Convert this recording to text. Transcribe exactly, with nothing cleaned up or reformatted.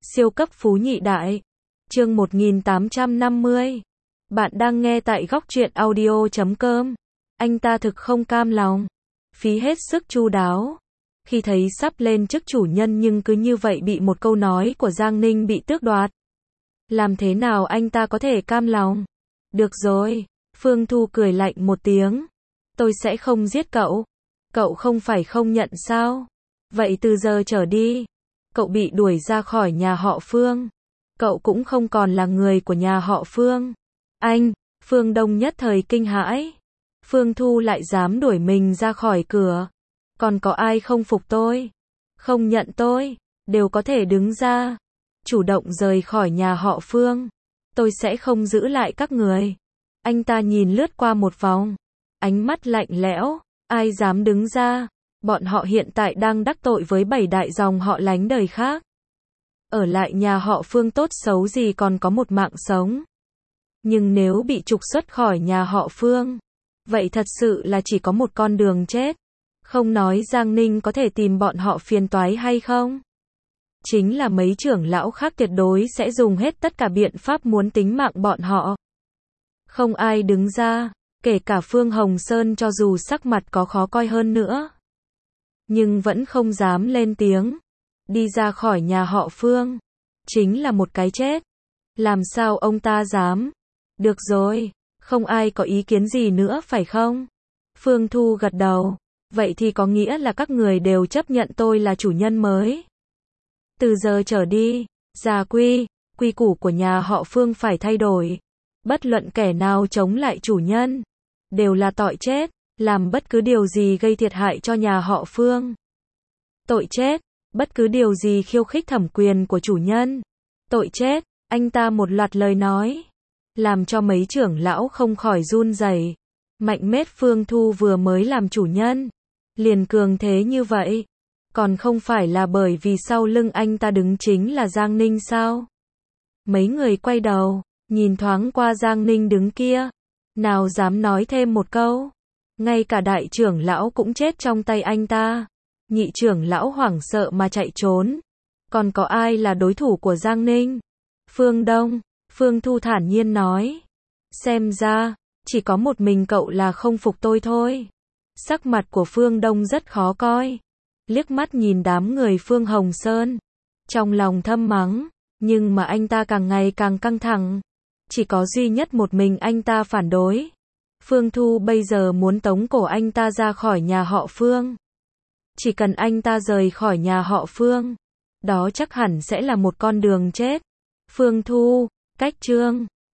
Siêu cấp phú nhị đại. Chương một nghìn tám trăm năm mươi. Bạn đang nghe tại góc truyện audio chấm com. Anh ta thực không cam lòng, phí hết sức chu đáo. Khi thấy sắp lên chức chủ nhân nhưng cứ như vậy bị một câu nói của Giang Ninh bị tước đoạt. Làm thế nào anh ta có thể cam lòng? Được rồi, Phương Thu cười lạnh một tiếng. Tôi sẽ không giết cậu. Cậu không phải không nhận sao? Vậy từ giờ trở đi, cậu bị đuổi ra khỏi nhà họ Phương. Cậu cũng không còn là người của nhà họ Phương. Anh, Phương Đông nhất thời kinh hãi. Phương Thu lại dám đuổi mình ra khỏi cửa. Còn có ai không phục tôi, không nhận tôi, đều có thể đứng ra, chủ động rời khỏi nhà họ Phương. Tôi sẽ không giữ lại các người. Anh ta nhìn lướt qua một vòng, ánh mắt lạnh lẽo. Ai dám đứng ra? Bọn họ hiện tại đang đắc tội với bảy đại dòng họ lánh đời khác. Ở lại nhà họ Phương tốt xấu gì còn có một mạng sống. Nhưng nếu bị trục xuất khỏi nhà họ Phương, vậy thật sự là chỉ có một con đường chết. Không nói Giang Ninh có thể tìm bọn họ phiền toái hay không, chính là mấy trưởng lão khác tuyệt đối sẽ dùng hết tất cả biện pháp muốn tính mạng bọn họ. Không ai đứng ra, kể cả Phương Hồng Sơn cho dù sắc mặt có khó coi hơn nữa, nhưng vẫn không dám lên tiếng. Đi ra khỏi nhà họ Phương, chính là một cái chết. Làm sao ông ta dám? Được rồi, không ai có ý kiến gì nữa phải không? Phương Thu gật đầu. Vậy thì có nghĩa là các người đều chấp nhận tôi là chủ nhân mới. Từ giờ trở đi, gia quy, quy củ của nhà họ Phương phải thay đổi. Bất luận kẻ nào chống lại chủ nhân, đều là tội chết, làm bất cứ điều gì gây thiệt hại cho nhà họ Phương. Tội chết, bất cứ điều gì khiêu khích thẩm quyền của chủ nhân. Tội chết, anh ta một loạt lời nói, làm cho mấy trưởng lão không khỏi run rẩy. Mạnh mết Phương Thu vừa mới làm chủ nhân, liền cường thế như vậy. Còn không phải là bởi vì sau lưng anh ta đứng chính là Giang Ninh sao? Mấy người quay đầu, nhìn thoáng qua Giang Ninh đứng kia. Nào dám nói thêm một câu. Ngay cả đại trưởng lão cũng chết trong tay anh ta. Nhị trưởng lão hoảng sợ mà chạy trốn. Còn có ai là đối thủ của Giang Ninh? Phương Đông, Phương Thu thản nhiên nói. Xem ra, chỉ có một mình cậu là không phục tôi thôi. Sắc mặt của Phương Đông rất khó coi. Liếc mắt nhìn đám người Phương Hồng Sơn, trong lòng thầm mắng. Nhưng mà anh ta càng ngày càng căng thẳng. Chỉ có duy nhất một mình anh ta phản đối. Phương Thu bây giờ muốn tống cổ anh ta ra khỏi nhà họ Phương. Chỉ cần anh ta rời khỏi nhà họ Phương, đó chắc hẳn sẽ là một con đường chết. Phương Thu, cách chương